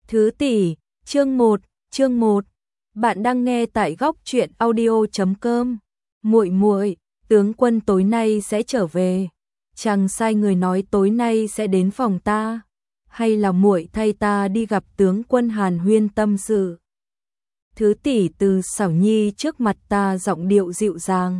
Thứ tỷ, chương 1. Bạn đang nghe tại góc truyện audio.com. Muội muội, tướng quân tối nay sẽ trở về. Chàng sai người nói tối nay sẽ đến phòng ta, hay là muội thay ta đi gặp tướng quân hàn huyên tâm sự. Thứ tỷ Từ Xảo Nhi trước mặt ta giọng điệu dịu dàng,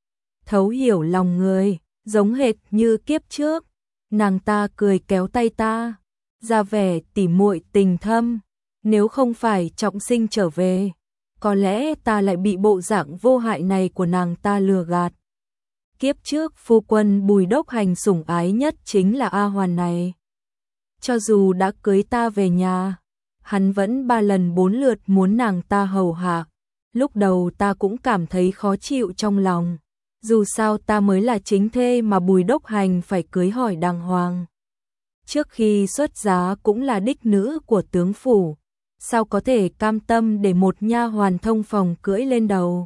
thấu hiểu lòng người, giống hệt như kiếp trước. Nàng ta cười kéo tay ta, ra vẻ tỉ muội tình thâm. Nếu không phải Trọng Sinh trở về, có lẽ ta lại bị bộ dạng vô hại này của nàng ta lừa gạt. Kiếp trước phu quân Bùi Đốc Hành sủng ái nhất chính là A Hoàn này. Cho dù đã cưới ta về nhà, hắn vẫn 3 lần 4 lượt muốn nàng ta hầu hạ. Lúc đầu ta cũng cảm thấy khó chịu trong lòng. Dù sao ta mới là chính thê mà Bùi Đốc Hành phải cưới hỏi đàng hoàng. Trước khi xuất giá cũng là đích nữ của tướng phủ, sao có thể cam tâm để một nha hoàn thông phòng cưỡi lên đầu.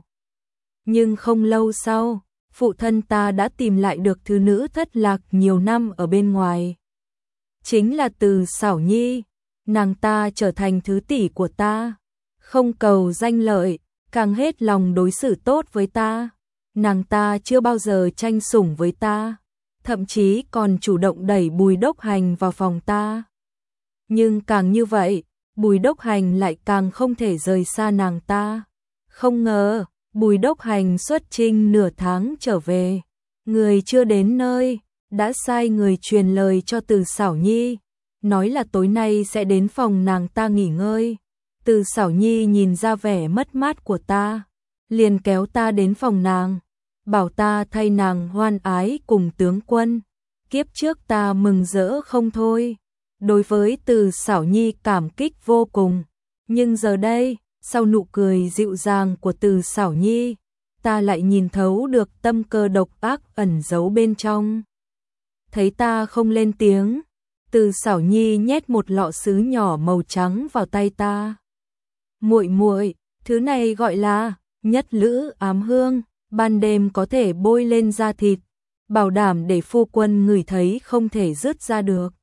Nhưng không lâu sau, phụ thân ta đã tìm lại được thứ nữ thất lạc nhiều năm ở bên ngoài. Chính là Từ Xảo Nhi, nàng ta trở thành thứ tỷ của ta, không cầu danh lợi, càng hết lòng đối xử tốt với ta. Nàng ta chưa bao giờ tranh sủng với ta, thậm chí còn chủ động đẩy Bùi Đốc Hành vào phòng ta. Nhưng càng như vậy, Bùi Đốc Hành lại càng không thể rời xa nàng ta. Không ngờ, Bùi Đốc Hành xuất chinh nửa tháng trở về, người chưa đến nơi, đã sai người truyền lời cho Từ Xảo Nhi, nói là tối nay sẽ đến phòng nàng ta nghỉ ngơi. Từ Xảo Nhi nhìn ra vẻ mất mát của ta, liền kéo ta đến phòng nàng, bảo ta thay nàng hoan ái cùng tướng quân. Kiếp trước ta mừng rỡ không thôi, đối với Từ Xảo Nhi cảm kích vô cùng. Nhưng giờ đây, sau nụ cười dịu dàng của Từ Xảo Nhi, ta lại nhìn thấu được tâm cơ độc ác ẩn giấu bên trong. Thấy ta không lên tiếng, Từ Xảo Nhi nhét một lọ sứ nhỏ màu trắng vào tay ta. Muội muội, thứ này gọi là nhất lữ ám hương, ban đêm có thể bôi lên da thịt, bảo đảm để phu quân ngửi thấy không thể dứt ra được.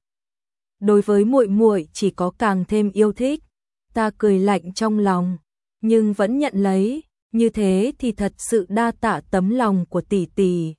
Đối với muội muội chỉ có càng thêm yêu thích. Ta cười lạnh trong lòng, nhưng vẫn nhận lấy, như thế thì thật sự đa tạ tấm lòng của tỷ tỷ.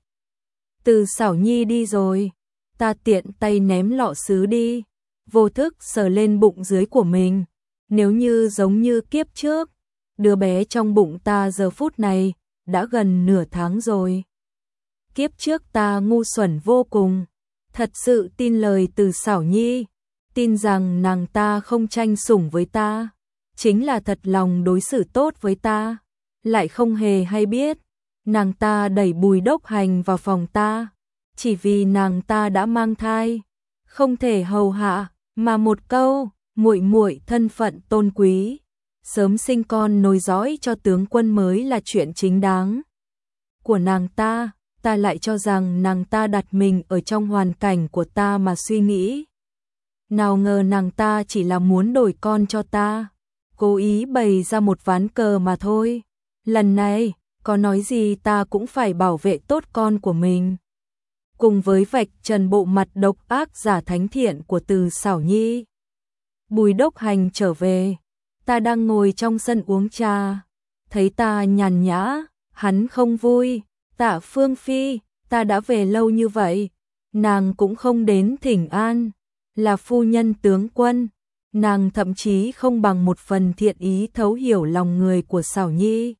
Từ Xảo Nhi đi rồi, ta tiện tay ném lọ sứ đi, vô thức sờ lên bụng dưới của mình. Nếu như giống như kiếp trước, đứa bé trong bụng ta giờ phút này đã gần nửa tháng rồi. Kiếp trước ta ngu xuẩn vô cùng, thật sự tin lời Từ Xảo Nhi, tin rằng nàng ta không tranh sủng với ta, chính là thật lòng đối xử tốt với ta, lại không hề hay biết. Nàng ta đẩy Bùi Đốc Hành vào phòng ta, chỉ vì nàng ta đã mang thai, không thể hầu hạ, mà một câu, muội muội thân phận tôn quý, sớm sinh con nối dõi cho tướng quân mới là chuyện chính đáng của nàng ta. Ta lại cho rằng nàng ta đặt mình ở trong hoàn cảnh của ta mà suy nghĩ. Nào ngờ nàng ta chỉ là muốn đổi con cho ta, cố ý bày ra một ván cờ mà thôi. Lần này, có nói gì ta cũng phải bảo vệ tốt con của mình. Cùng với vạch trần bộ mặt độc ác giả thánh thiện của Từ Xảo Nhi, Bùi Đốc Hành trở về. Ta đang ngồi trong sân uống trà, thấy ta nhàn nhã, hắn không vui. Tạ Phương Phi, ta đã về lâu như vậy, nàng cũng không đến thỉnh an, là phu nhân tướng quân, nàng thậm chí không bằng một phần thiện ý thấu hiểu lòng người của Xảo Nhi.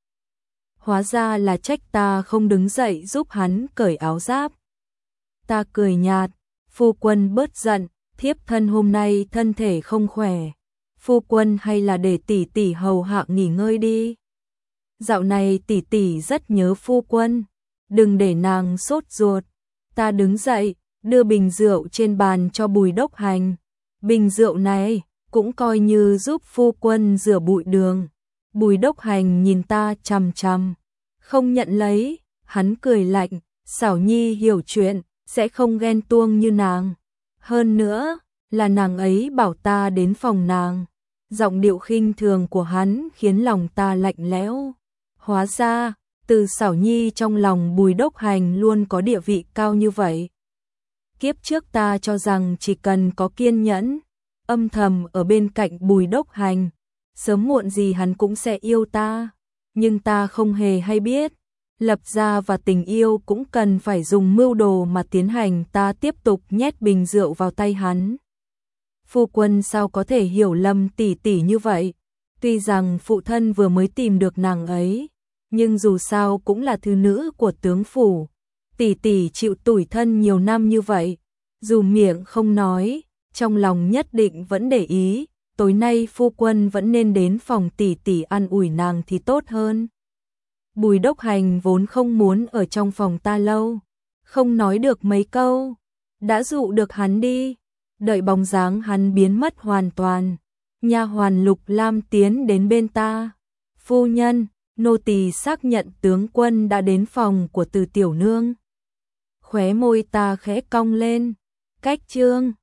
Hóa ra là trách ta không đứng dậy giúp hắn cởi áo giáp. Ta cười nhạt, phu quân bớt giận, thiếp thân hôm nay thân thể không khỏe, phu quân hay là để tỷ tỷ hầu hạ nghỉ ngơi đi. Dạo này tỷ tỷ rất nhớ phu quân, đừng để nàng sốt ruột. Ta đứng dậy, đưa bình rượu trên bàn cho Bùi Đốc Hành. Bình rượu này cũng coi như giúp phu quân rửa bụi đường. Bùi Đốc Hành nhìn ta chằm chằm, không nhận lấy, hắn cười lạnh, Xảo Nhi hiểu chuyện, sẽ không ghen tuông như nàng. Hơn nữa, là nàng ấy bảo ta đến phòng nàng. Giọng điệu khinh thường của hắn khiến lòng ta lạnh lẽo. Hóa ra, Từ Xảo Nhi trong lòng Bùi Đốc Hành luôn có địa vị cao như vậy. Kiếp trước ta cho rằng chỉ cần có kiên nhẫn, âm thầm ở bên cạnh Bùi Đốc Hành. Sớm muộn gì hắn cũng sẽ yêu ta, nhưng ta không hề hay biết. Lập gia và tình yêu cũng cần phải dùng mưu đồ mà tiến hành, ta tiếp tục nhét bình rượu vào tay hắn. Phu quân sao có thể hiểu lầm tỷ tỷ như vậy? Tuy rằng phụ thân vừa mới tìm được nàng ấy, nhưng dù sao cũng là thứ nữ của tướng phủ. Tỷ tỷ chịu tủi thân nhiều năm như vậy, dù miệng không nói, trong lòng nhất định vẫn để ý. Tối nay phu quân vẫn nên đến phòng tỷ tỷ an ủi nàng thì tốt hơn. Bùi Đốc Hành vốn không muốn ở trong phòng ta lâu, không nói được mấy câu, đã dụ được hắn đi. Đợi bóng dáng hắn biến mất hoàn toàn, nha hoàn Lục Lam tiến đến bên ta. Phu nhân, nô tỳ xác nhận tướng quân đã đến phòng của Từ tiểu nương. Khóe môi ta khẽ cong lên. Cách chương